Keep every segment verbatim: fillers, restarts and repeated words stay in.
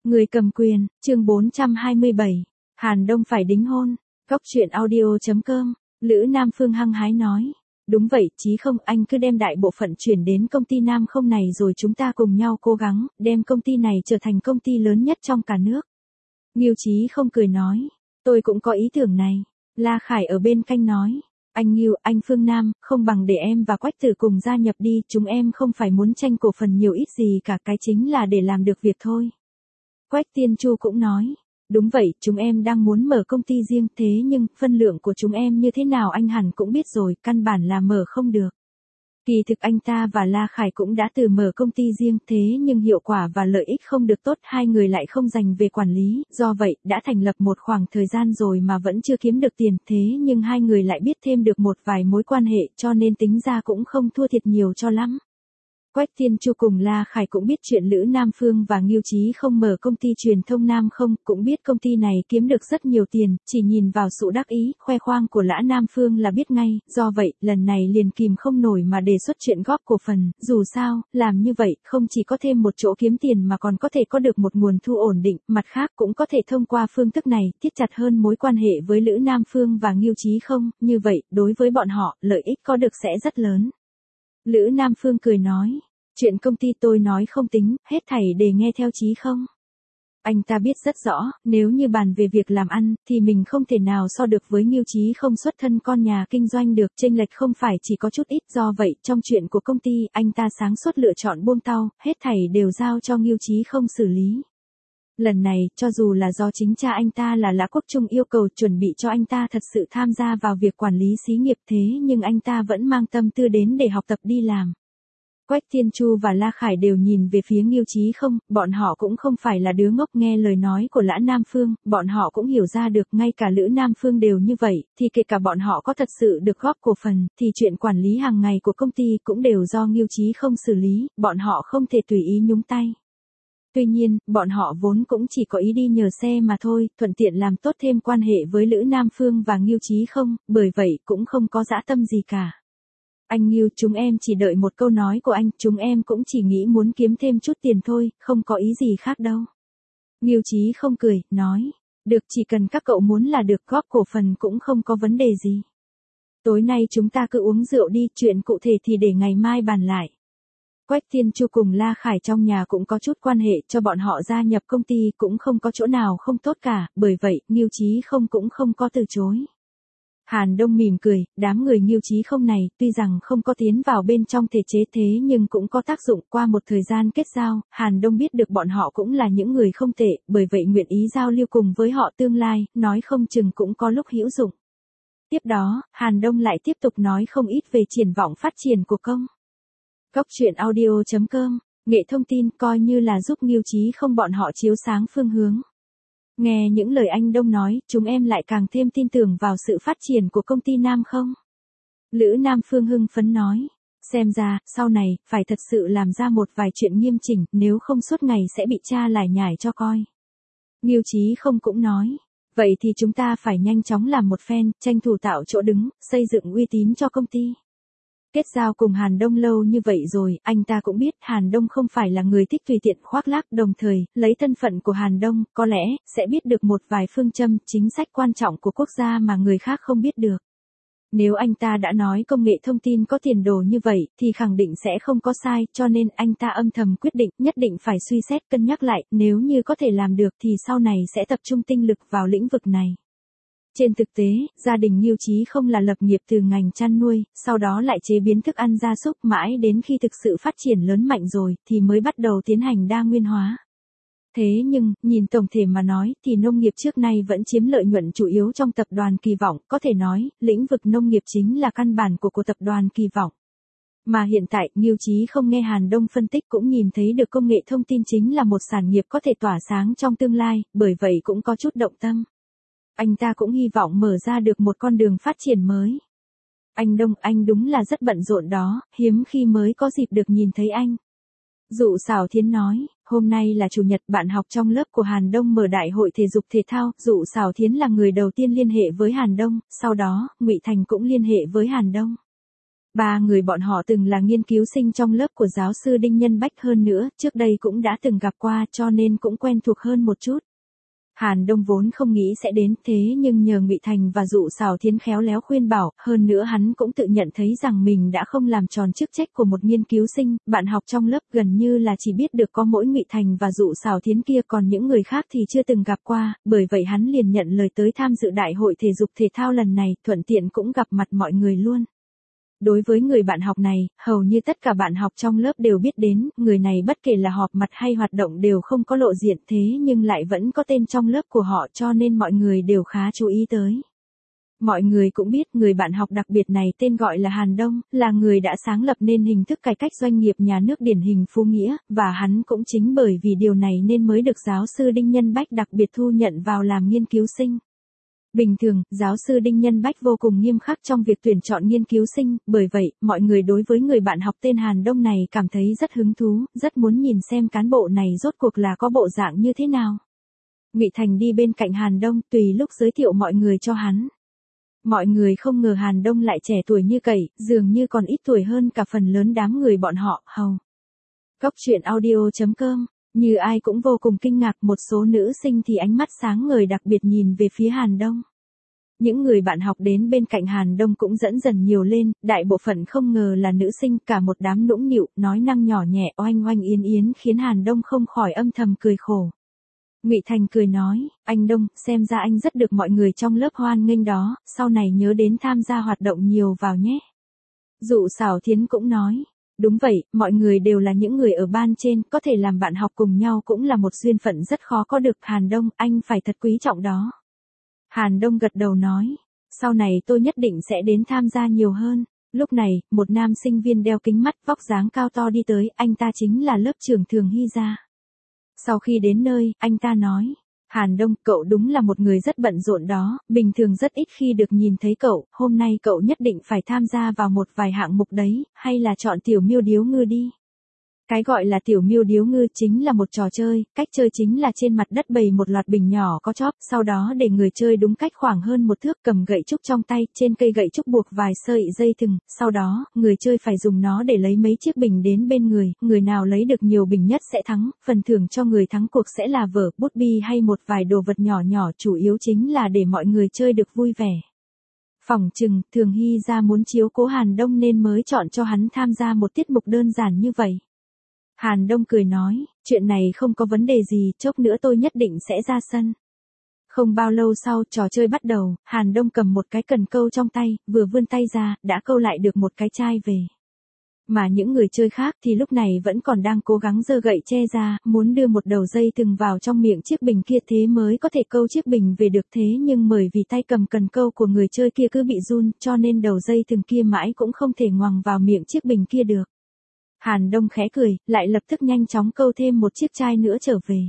Người cầm quyền, chương bốn trăm hai mươi bảy, Hàn Đông phải đính hôn. Góc truyện audio chấm com, Lữ Nam Phương hăng hái nói. Đúng vậy, Chí Không, anh cứ đem đại bộ phận chuyển đến công ty Nam Không này rồi chúng ta cùng nhau cố gắng, đem công ty này trở thành công ty lớn nhất trong cả nước. Ngưu Chí Không cười nói, tôi cũng có ý tưởng này. La Khải ở bên cạnh nói, anh Ngưu, anh Phương Nam, không bằng để em và Quách Tử cùng gia nhập đi, chúng em không phải muốn tranh cổ phần nhiều ít gì cả, cái chính là để làm được việc thôi. Quách Tiên Chu cũng nói, đúng vậy, chúng em đang muốn mở công ty riêng, thế nhưng, phân lượng của chúng em như thế nào anh hẳn cũng biết rồi, căn bản là mở không được. Kỳ thực anh ta và La Khải cũng đã từ mở công ty riêng, thế nhưng hiệu quả và lợi ích không được tốt, hai người lại không dành về quản lý, do vậy, đã thành lập một khoảng thời gian rồi mà vẫn chưa kiếm được tiền, thế nhưng hai người lại biết thêm được một vài mối quan hệ, cho nên tính ra cũng không thua thiệt nhiều cho lắm. Quách Thiên Chu cùng La Khải cũng biết chuyện Lữ Nam Phương và Ngưu Chí Không mở công ty truyền thông Nam Không, cũng biết công ty này kiếm được rất nhiều tiền, chỉ nhìn vào sự đắc ý, khoe khoang của Lã Nam Phương là biết ngay, do vậy, lần này liền kìm không nổi mà đề xuất chuyện góp cổ phần, dù sao, làm như vậy, không chỉ có thêm một chỗ kiếm tiền mà còn có thể có được một nguồn thu ổn định, mặt khác cũng có thể thông qua phương thức này, thiết chặt hơn mối quan hệ với Lữ Nam Phương và Ngưu Chí Không, như vậy, đối với bọn họ, lợi ích có được sẽ rất lớn. Lữ Nam Phương cười nói, chuyện công ty tôi nói không tính, hết thảy để nghe theo Chí Không. Anh ta biết rất rõ, nếu như bàn về việc làm ăn, thì mình không thể nào so được với Ngưu Chí Không xuất thân con nhà kinh doanh được, chênh lệch không phải chỉ có chút ít, do vậy, trong chuyện của công ty, anh ta sáng suốt lựa chọn buông tau, hết thảy đều giao cho Ngưu Chí Không xử lý. Lần này, cho dù là do chính cha anh ta là Lã Quốc Trung yêu cầu chuẩn bị cho anh ta thật sự tham gia vào việc quản lý xí nghiệp, thế nhưng anh ta vẫn mang tâm tư đến để học tập đi làm. Quách Thiên Chu và La Khải đều nhìn về phía Ngưu Chí Không, bọn họ cũng không phải là đứa ngốc, nghe lời nói của Lã Nam Phương, bọn họ cũng hiểu ra được, ngay cả Lữ Nam Phương đều như vậy, thì kể cả bọn họ có thật sự được góp cổ phần, thì chuyện quản lý hàng ngày của công ty cũng đều do Ngưu Chí Không xử lý, bọn họ không thể tùy ý nhúng tay. Tuy nhiên, bọn họ vốn cũng chỉ có ý đi nhờ xe mà thôi, thuận tiện làm tốt thêm quan hệ với Lữ Nam Phương và Ngưu Chí Không, bởi vậy cũng không có dã tâm gì cả. Anh Ngưu, chúng em chỉ đợi một câu nói của anh, chúng em cũng chỉ nghĩ muốn kiếm thêm chút tiền thôi, không có ý gì khác đâu. Ngưu Chí Không cười, nói, được, chỉ cần các cậu muốn là được, góp cổ phần cũng không có vấn đề gì. Tối nay chúng ta cứ uống rượu đi, chuyện cụ thể thì để ngày mai bàn lại. Quách Thiên Chu cùng La Khải trong nhà cũng có chút quan hệ, cho bọn họ gia nhập công ty cũng không có chỗ nào không tốt cả, bởi vậy, Ngưu Chí Không cũng không có từ chối. Hàn Đông mỉm cười, đám người Ngưu Chí Không này, tuy rằng không có tiến vào bên trong thể chế thế nhưng cũng có tác dụng, qua một thời gian kết giao, Hàn Đông biết được bọn họ cũng là những người không tệ, bởi vậy nguyện ý giao lưu cùng với họ tương lai, nói không chừng cũng có lúc hữu dụng. Tiếp đó, Hàn Đông lại tiếp tục nói không ít về triển vọng phát triển của công. Góc truyện audio chấm com, nghệ thông tin coi như là giúp Ngưu Chí Không bọn họ chiếu sáng phương hướng. Nghe những lời anh Đông nói, chúng em lại càng thêm tin tưởng vào sự phát triển của công ty Nam Không. Lữ Nam Phương hưng phấn nói, xem ra, sau này, phải thật sự làm ra một vài chuyện nghiêm chỉnh, nếu không suốt ngày sẽ bị cha lải nhải cho coi. Ngưu Chí Không cũng nói, vậy thì chúng ta phải nhanh chóng làm một phen, tranh thủ tạo chỗ đứng, xây dựng uy tín cho công ty. Kết giao cùng Hàn Đông lâu như vậy rồi, anh ta cũng biết Hàn Đông không phải là người thích tùy tiện khoác lác, đồng thời, lấy thân phận của Hàn Đông, có lẽ, sẽ biết được một vài phương châm, chính sách quan trọng của quốc gia mà người khác không biết được. Nếu anh ta đã nói công nghệ thông tin có tiền đồ như vậy, thì khẳng định sẽ không có sai, cho nên anh ta âm thầm quyết định, nhất định phải suy xét cân nhắc lại, nếu như có thể làm được thì sau này sẽ tập trung tinh lực vào lĩnh vực này. Trên thực tế, gia đình Ngưu Chí Không là lập nghiệp từ ngành chăn nuôi, sau đó lại chế biến thức ăn gia súc, mãi đến khi thực sự phát triển lớn mạnh rồi, thì mới bắt đầu tiến hành đa nguyên hóa. Thế nhưng, nhìn tổng thể mà nói, thì nông nghiệp trước nay vẫn chiếm lợi nhuận chủ yếu trong tập đoàn Kỳ Vọng, có thể nói, lĩnh vực nông nghiệp chính là căn bản của của tập đoàn Kỳ Vọng. Mà hiện tại, Ngưu Chí Không nghe Hàn Đông phân tích cũng nhìn thấy được công nghệ thông tin chính là một sản nghiệp có thể tỏa sáng trong tương lai, bởi vậy cũng có chút động tâm. Anh ta cũng hy vọng mở ra được một con đường phát triển mới. Anh Đông, anh đúng là rất bận rộn đó, hiếm khi mới có dịp được nhìn thấy anh. Dụ Sảo Thiến nói, hôm nay là chủ nhật, bạn học trong lớp của Hàn Đông mở đại hội thể dục thể thao, Dụ Sảo Thiến là người đầu tiên liên hệ với Hàn Đông, sau đó, Ngụy Thành cũng liên hệ với Hàn Đông. Ba người bọn họ từng là nghiên cứu sinh trong lớp của giáo sư Đinh Nhân Bách, hơn nữa, trước đây cũng đã từng gặp qua cho nên cũng quen thuộc hơn một chút. Hàn Đông vốn không nghĩ sẽ đến, thế nhưng nhờ Ngụy Thành và Dụ Sảo Thiến khéo léo khuyên bảo, hơn nữa hắn cũng tự nhận thấy rằng mình đã không làm tròn chức trách của một nghiên cứu sinh, bạn học trong lớp gần như là chỉ biết được có mỗi Ngụy Thành và Dụ Sảo Thiến kia, còn những người khác thì chưa từng gặp qua, bởi vậy hắn liền nhận lời tới tham dự đại hội thể dục thể thao lần này, thuận tiện cũng gặp mặt mọi người luôn. Đối với người bạn học này, hầu như tất cả bạn học trong lớp đều biết đến, người này bất kể là họp mặt hay hoạt động đều không có lộ diện, thế nhưng lại vẫn có tên trong lớp của họ cho nên mọi người đều khá chú ý tới. Mọi người cũng biết người bạn học đặc biệt này tên gọi là Hàn Đông, là người đã sáng lập nên hình thức cải cách doanh nghiệp nhà nước điển hình Phú Nghĩa, và hắn cũng chính bởi vì điều này nên mới được giáo sư Đinh Nhân Bách đặc biệt thu nhận vào làm nghiên cứu sinh. Bình thường, giáo sư Đinh Nhân Bách vô cùng nghiêm khắc trong việc tuyển chọn nghiên cứu sinh, bởi vậy, mọi người đối với người bạn học tên Hàn Đông này cảm thấy rất hứng thú, rất muốn nhìn xem cán bộ này rốt cuộc là có bộ dạng như thế nào. Ngụy Thành đi bên cạnh Hàn Đông, tùy lúc giới thiệu mọi người cho hắn. Mọi người không ngờ Hàn Đông lại trẻ tuổi như vậy, dường như còn ít tuổi hơn cả phần lớn đám người bọn họ, hầu. Cốc truyện audio chấm com. Như ai cũng vô cùng kinh ngạc, một số nữ sinh thì ánh mắt sáng ngời đặc biệt nhìn về phía Hàn Đông. Những người bạn học đến bên cạnh Hàn Đông cũng dẫn dần nhiều lên, đại bộ phận không ngờ là nữ sinh, cả một đám nũng nịu, nói năng nhỏ nhẹ oanh oanh yến yến khiến Hàn Đông không khỏi âm thầm cười khổ. Ngụy Thành cười nói, anh Đông, xem ra anh rất được mọi người trong lớp hoan nghênh đó, sau này nhớ đến tham gia hoạt động nhiều vào nhé. Dụ Sảo Thiến cũng nói. Đúng vậy, mọi người đều là những người ở ban trên, có thể làm bạn học cùng nhau cũng là một duyên phận rất khó có được. Hàn Đông, anh phải thật quý trọng đó. Hàn Đông gật đầu nói, sau này tôi nhất định sẽ đến tham gia nhiều hơn. Lúc này, một nam sinh viên đeo kính mắt, vóc dáng cao to đi tới, anh ta chính là lớp trưởng Thường Hy Gia. Sau khi đến nơi, anh ta nói, Hàn Đông, cậu đúng là một người rất bận rộn đó, bình thường rất ít khi được nhìn thấy cậu, hôm nay cậu nhất định phải tham gia vào một vài hạng mục đấy, hay là chọn tiểu miêu điếu ngư đi. Cái gọi là tiểu miêu điếu ngư chính là một trò chơi, cách chơi chính là trên mặt đất bày một loạt bình nhỏ có chóp, sau đó để người chơi đúng cách khoảng hơn một thước cầm gậy trúc trong tay, trên cây gậy trúc buộc vài sợi dây thừng, sau đó, người chơi phải dùng nó để lấy mấy chiếc bình đến bên người, người nào lấy được nhiều bình nhất sẽ thắng, phần thưởng cho người thắng cuộc sẽ là vở, bút bi hay một vài đồ vật nhỏ nhỏ, chủ yếu chính là để mọi người chơi được vui vẻ. Phỏng chừng, Thường Hy Gia muốn chiếu cố Hàn Đông nên mới chọn cho hắn tham gia một tiết mục đơn giản như vậy. Hàn Đông cười nói, chuyện này không có vấn đề gì, chốc nữa tôi nhất định sẽ ra sân. Không bao lâu sau, trò chơi bắt đầu, Hàn Đông cầm một cái cần câu trong tay, vừa vươn tay ra, đã câu lại được một cái chai về. Mà những người chơi khác thì lúc này vẫn còn đang cố gắng giơ gậy che ra, muốn đưa một đầu dây thừng vào trong miệng chiếc bình kia thế mới có thể câu chiếc bình về được, thế nhưng bởi vì tay cầm cần câu của người chơi kia cứ bị run, cho nên đầu dây thừng kia mãi cũng không thể ngoằng vào miệng chiếc bình kia được. Hàn Đông khẽ cười, lại lập tức nhanh chóng câu thêm một chiếc chai nữa trở về.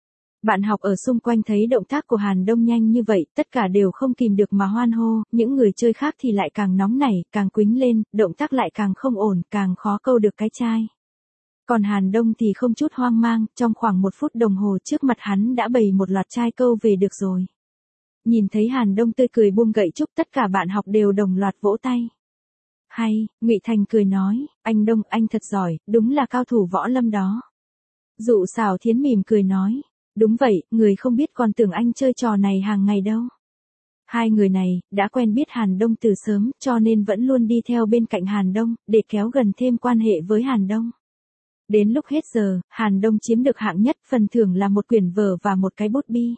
Bạn học ở xung quanh thấy động tác của Hàn Đông nhanh như vậy, tất cả đều không kìm được mà hoan hô, những người chơi khác thì lại càng nóng nảy, càng quýnh lên, động tác lại càng không ổn, càng khó câu được cái chai. Còn Hàn Đông thì không chút hoang mang, trong khoảng một phút đồng hồ trước mặt hắn đã bày một loạt chai câu về được rồi. Nhìn thấy Hàn Đông tươi cười buông gậy trúc, tất cả bạn học đều đồng loạt vỗ tay. Hay, Ngụy Thành cười nói, anh Đông, anh thật giỏi, đúng là cao thủ võ lâm đó. Dụ Sảo Thiến mỉm cười nói, đúng vậy, người không biết còn tưởng anh chơi trò này hàng ngày đâu. Hai người này, đã quen biết Hàn Đông từ sớm, cho nên vẫn luôn đi theo bên cạnh Hàn Đông, để kéo gần thêm quan hệ với Hàn Đông. Đến lúc hết giờ, Hàn Đông chiếm được hạng nhất, phần thưởng là một quyển vở và một cái bút bi.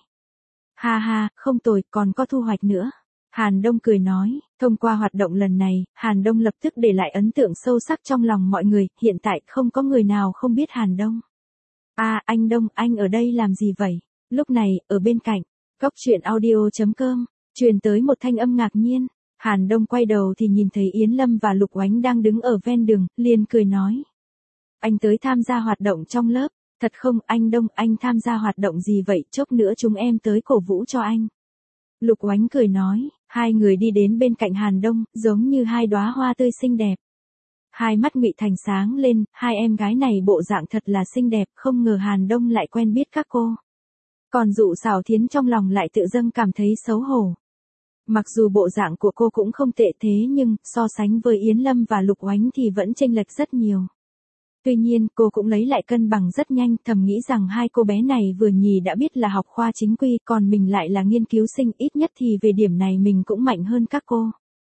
Ha ha, không tồi, còn có thu hoạch nữa. Hàn Đông cười nói, thông qua hoạt động lần này, Hàn Đông lập tức để lại ấn tượng sâu sắc trong lòng mọi người, hiện tại không có người nào không biết Hàn Đông. À, anh Đông, anh ở đây làm gì vậy? Lúc này, ở bên cạnh, cốc truyện audio chấm com, truyền tới một thanh âm ngạc nhiên. Hàn Đông quay đầu thì nhìn thấy Yến Lâm và Lục Oánh đang đứng ở ven đường, liền cười nói. Anh tới tham gia hoạt động trong lớp, thật không, anh Đông, anh tham gia hoạt động gì vậy, chốc nữa chúng em tới cổ vũ cho anh. Lục Oánh cười nói, hai người đi đến bên cạnh Hàn Đông, giống như hai đóa hoa tươi xinh đẹp. Hai mắt Ngụy Thành sáng lên, hai em gái này bộ dạng thật là xinh đẹp, không ngờ Hàn Đông lại quen biết các cô. Còn Dụ Sảo Thiến trong lòng lại tự dưng cảm thấy xấu hổ. Mặc dù bộ dạng của cô cũng không tệ thế nhưng, so sánh với Yến Lâm và Lục Oánh thì vẫn chênh lệch rất nhiều. Tuy nhiên, cô cũng lấy lại cân bằng rất nhanh, thầm nghĩ rằng hai cô bé này vừa nhì đã biết là học khoa chính quy, còn mình lại là nghiên cứu sinh, ít nhất thì về điểm này mình cũng mạnh hơn các cô.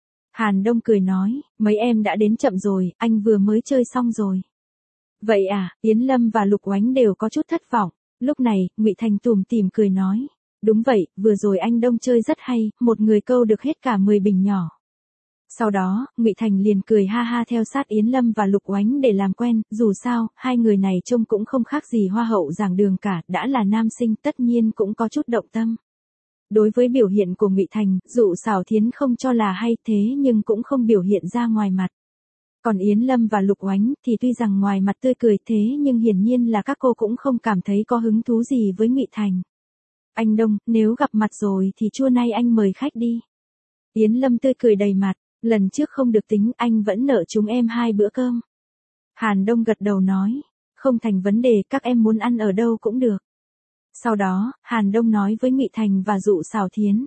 Hàn Đông cười nói, mấy em đã đến chậm rồi, anh vừa mới chơi xong rồi. Vậy à, Yến Lâm và Lục Oánh đều có chút thất vọng. Lúc này, Ngụy Thành tủm tỉm cười nói, đúng vậy, vừa rồi anh Đông chơi rất hay, một người câu được hết cả mười bình nhỏ. Sau đó, Ngụy Thành liền cười ha ha theo sát Yến Lâm và Lục Oánh để làm quen, dù sao, hai người này trông cũng không khác gì hoa hậu giảng đường cả, đã là nam sinh tất nhiên cũng có chút động tâm. Đối với biểu hiện của Ngụy Thành, Dụ Xảo Thiến không cho là hay thế nhưng cũng không biểu hiện ra ngoài mặt. Còn Yến Lâm và Lục Oánh thì tuy rằng ngoài mặt tươi cười thế nhưng hiển nhiên là các cô cũng không cảm thấy có hứng thú gì với Ngụy Thành. Anh Đông, nếu gặp mặt rồi thì trưa nay anh mời khách đi. Yến Lâm tươi cười đầy mặt, lần trước không được tính anh vẫn nợ chúng em hai bữa cơm. Hàn Đông gật đầu nói, không thành vấn đề, các em muốn ăn ở đâu cũng được. Sau đó, Hàn Đông nói với Ngụy Thành và Dụ Xảo Thiến.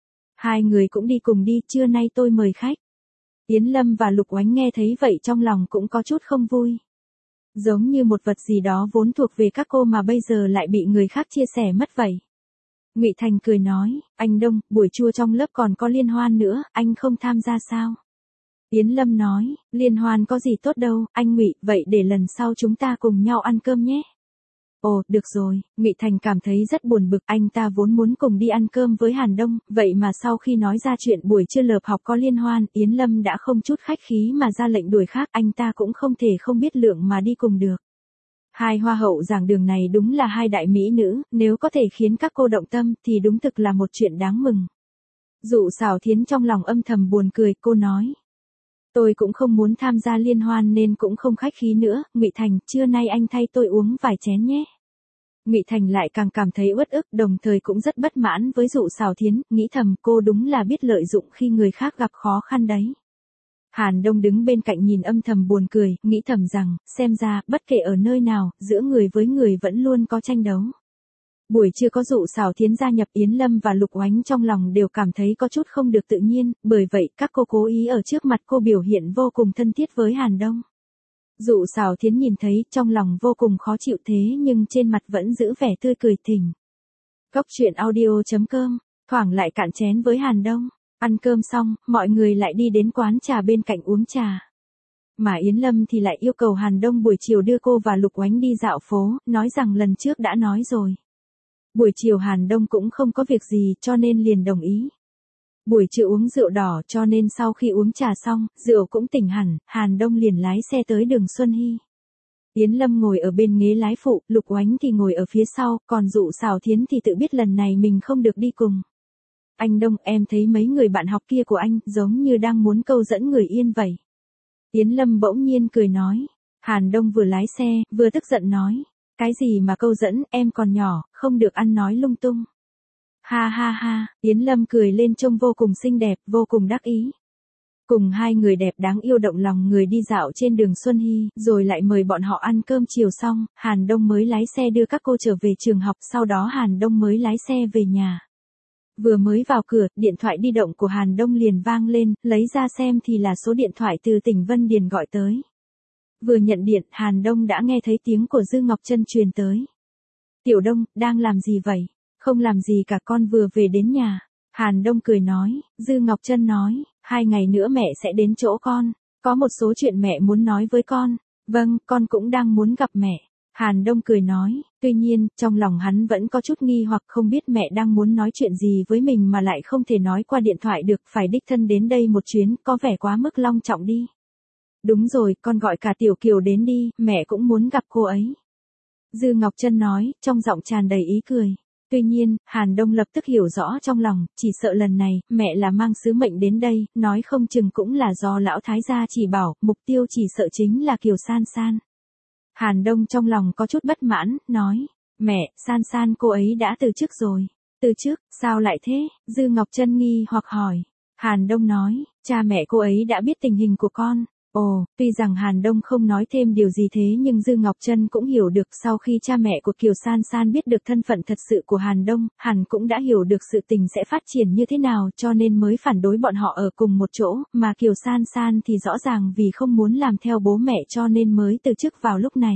Hai người cũng đi cùng đi, trưa nay tôi mời khách. Yến Lâm và Lục Oánh nghe thấy vậy trong lòng cũng có chút không vui. Giống như một vật gì đó vốn thuộc về các cô mà bây giờ lại bị người khác chia sẻ mất vậy. Ngụy Thành cười nói, anh Đông, buổi trưa trong lớp còn có liên hoan nữa, anh không tham gia sao? Yến Lâm nói, liên hoan có gì tốt đâu, anh Ngụy, vậy để lần sau chúng ta cùng nhau ăn cơm nhé. Ồ, được rồi, Ngụy Thành cảm thấy rất buồn bực, anh ta vốn muốn cùng đi ăn cơm với Hàn Đông, vậy mà sau khi nói ra chuyện buổi trưa lớp học có liên hoan, Yến Lâm đã không chút khách khí mà ra lệnh đuổi khác, anh ta cũng không thể không biết lượng mà đi cùng được. Hai hoa hậu giảng đường này đúng là hai đại mỹ nữ, nếu có thể khiến các cô động tâm thì đúng thực là một chuyện đáng mừng. Dụ Xảo Thiến trong lòng âm thầm buồn cười, cô nói. Tôi cũng không muốn tham gia liên hoan nên cũng không khách khí nữa, Ngụy Thành, trưa nay anh thay tôi uống vài chén nhé. Ngụy Thành lại càng cảm thấy uất ức, đồng thời cũng rất bất mãn với Dụ Xảo Thiến, nghĩ thầm cô đúng là biết lợi dụng khi người khác gặp khó khăn đấy. Hàn Đông đứng bên cạnh nhìn âm thầm buồn cười, nghĩ thầm rằng, xem ra, bất kể ở nơi nào, giữa người với người vẫn luôn có tranh đấu. Buổi trưa có Dụ Xảo Thiến gia nhập, Yến Lâm và Lục Oánh trong lòng đều cảm thấy có chút không được tự nhiên, bởi vậy các cô cố ý ở trước mặt cô biểu hiện vô cùng thân thiết với Hàn Đông. Dụ Xảo Thiến nhìn thấy, trong lòng vô cùng khó chịu thế nhưng trên mặt vẫn giữ vẻ tươi cười thỉnh. Cốc truyện audio chấm com, thoảng lại cạn chén với Hàn Đông. Ăn cơm xong, mọi người lại đi đến quán trà bên cạnh uống trà. Mà Yến Lâm thì lại yêu cầu Hàn Đông buổi chiều đưa cô và Lục Oánh đi dạo phố, nói rằng lần trước đã nói rồi. Buổi chiều Hàn Đông cũng không có việc gì cho nên liền đồng ý. Buổi trưa uống rượu đỏ cho nên sau khi uống trà xong, rượu cũng tỉnh hẳn, Hàn Đông liền lái xe tới đường Xuân Hy. Yến Lâm ngồi ở bên ghế lái phụ, Lục Oánh thì ngồi ở phía sau, còn Dụ Xảo Thiến thì tự biết lần này mình không được đi cùng. Anh Đông, em thấy mấy người bạn học kia của anh, giống như đang muốn câu dẫn người Yên vậy. Yến Lâm bỗng nhiên cười nói. Hàn Đông vừa lái xe, vừa tức giận nói. Cái gì mà câu dẫn, em còn nhỏ, không được ăn nói lung tung. Ha ha ha, Yến Lâm cười lên trông vô cùng xinh đẹp, vô cùng đắc ý. Cùng hai người đẹp đáng yêu động lòng người đi dạo trên đường Xuân Hy, rồi lại mời bọn họ ăn cơm chiều xong, Hàn Đông mới lái xe đưa các cô trở về trường học, sau đó Hàn Đông mới lái xe về nhà. Vừa mới vào cửa, điện thoại di động của Hàn Đông liền vang lên, lấy ra xem thì là số điện thoại từ tỉnh Vân Điền gọi tới. Vừa nhận điện, Hàn Đông đã nghe thấy tiếng của Dư Ngọc Trân truyền tới. Tiểu Đông, đang làm gì vậy? Không làm gì cả, con vừa về đến nhà. Hàn Đông cười nói, Dư Ngọc Trân nói, hai ngày nữa mẹ sẽ đến chỗ con, có một số chuyện mẹ muốn nói với con. Vâng, con cũng đang muốn gặp mẹ. Hàn Đông cười nói, tuy nhiên, trong lòng hắn vẫn có chút nghi hoặc không biết mẹ đang muốn nói chuyện gì với mình mà lại không thể nói qua điện thoại được, phải đích thân đến đây một chuyến, có vẻ quá mức long trọng đi. Đúng rồi, con gọi cả Tiểu Kiều đến đi, mẹ cũng muốn gặp cô ấy. Dư Ngọc Trân nói, trong giọng tràn đầy ý cười. Tuy nhiên, Hàn Đông lập tức hiểu rõ trong lòng, chỉ sợ lần này, mẹ là mang sứ mệnh đến đây, nói không chừng cũng là do lão thái gia chỉ bảo, mục tiêu chỉ sợ chính là Kiều San San. Hàn Đông trong lòng có chút bất mãn, nói, mẹ, San San cô ấy đã từ chức rồi. Từ chức, sao lại thế? Dư Ngọc Trân nghi hoặc hỏi. Hàn Đông nói, cha mẹ cô ấy đã biết tình hình của con. Ồ, tuy rằng Hàn Đông không nói thêm điều gì thế nhưng Dư Ngọc Trân cũng hiểu được sau khi cha mẹ của Kiều San San biết được thân phận thật sự của Hàn Đông, hẳn cũng đã hiểu được sự tình sẽ phát triển như thế nào cho nên mới phản đối bọn họ ở cùng một chỗ, mà Kiều San San thì rõ ràng vì không muốn làm theo bố mẹ cho nên mới từ chức vào lúc này.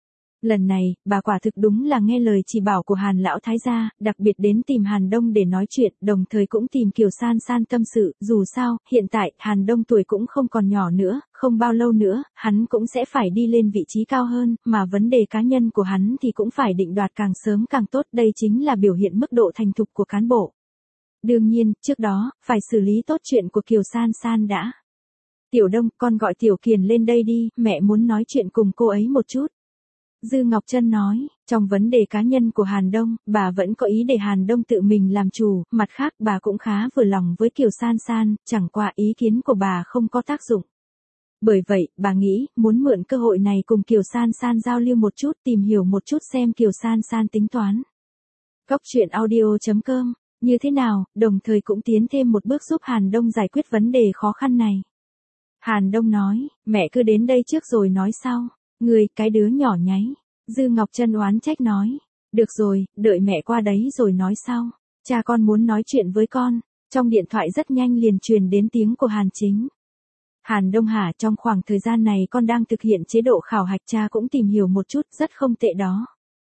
Lần này, bà quả thực đúng là nghe lời chỉ bảo của Hàn lão thái gia, đặc biệt đến tìm Hàn Đông để nói chuyện, đồng thời cũng tìm Kiều San San tâm sự, dù sao, hiện tại, Hàn Đông tuổi cũng không còn nhỏ nữa, không bao lâu nữa, hắn cũng sẽ phải đi lên vị trí cao hơn, mà vấn đề cá nhân của hắn thì cũng phải định đoạt càng sớm càng tốt, đây chính là biểu hiện mức độ thành thục của cán bộ. Đương nhiên, trước đó, phải xử lý tốt chuyện của Kiều San San đã. Tiểu Đông, con gọi Tiểu Kiền lên đây đi, mẹ muốn nói chuyện cùng cô ấy một chút. Dư Ngọc Trân nói, trong vấn đề cá nhân của Hàn Đông, bà vẫn có ý để Hàn Đông tự mình làm chủ, mặt khác bà cũng khá vừa lòng với Kiều San San, chẳng qua ý kiến của bà không có tác dụng. Bởi vậy, bà nghĩ, muốn mượn cơ hội này cùng Kiều San San giao lưu một chút, tìm hiểu một chút xem Kiều San San tính toán. Cốc truyện audio chấm com, như thế nào, đồng thời cũng tiến thêm một bước giúp Hàn Đông giải quyết vấn đề khó khăn này. Hàn Đông nói, mẹ cứ đến đây trước rồi nói sau. Người, cái đứa nhỏ nháy. Dư Ngọc Trân oán trách nói. Được rồi, đợi mẹ qua đấy rồi nói sau. Cha con muốn nói chuyện với con. Trong điện thoại rất nhanh liền truyền đến tiếng của Hàn Chính. Hàn Đông hả, trong khoảng thời gian này con đang thực hiện chế độ khảo hạch, cha cũng tìm hiểu một chút, rất không tệ đó.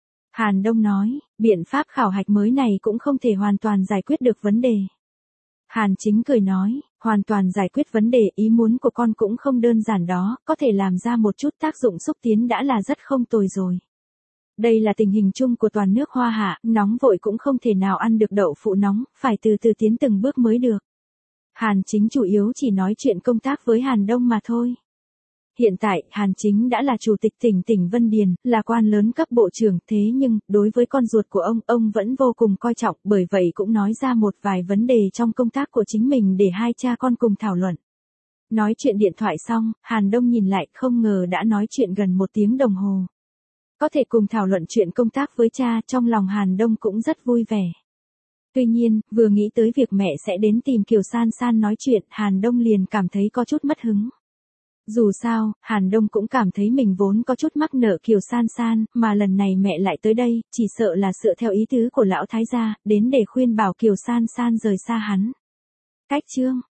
Hàn Đông nói, biện pháp khảo hạch mới này cũng không thể hoàn toàn giải quyết được vấn đề. Hàn Chính cười nói, hoàn toàn giải quyết vấn đề, ý muốn của con cũng không đơn giản đó, có thể làm ra một chút tác dụng xúc tiến đã là rất không tồi rồi. Đây là tình hình chung của toàn nước Hoa Hạ, nóng vội cũng không thể nào ăn được đậu phụ nóng, phải từ từ tiến từng bước mới được. Hàn Chính chủ yếu chỉ nói chuyện công tác với Hàn Đông mà thôi. Hiện tại, Hàn Chính đã là chủ tịch tỉnh tỉnh Vân Điền, là quan lớn cấp bộ trưởng, thế nhưng, đối với con ruột của ông, ông vẫn vô cùng coi trọng, bởi vậy cũng nói ra một vài vấn đề trong công tác của chính mình để hai cha con cùng thảo luận. Nói chuyện điện thoại xong, Hàn Đông nhìn lại, không ngờ đã nói chuyện gần một tiếng đồng hồ. Có thể cùng thảo luận chuyện công tác với cha, trong lòng Hàn Đông cũng rất vui vẻ. Tuy nhiên, vừa nghĩ tới việc mẹ sẽ đến tìm Kiều San San nói chuyện, Hàn Đông liền cảm thấy có chút mất hứng. Dù sao, Hàn Đông cũng cảm thấy mình vốn có chút mắc nợ Kiều San San, mà lần này mẹ lại tới đây, chỉ sợ là dựa theo ý tứ của lão thái gia, đến để khuyên bảo Kiều San San rời xa hắn. Cách chương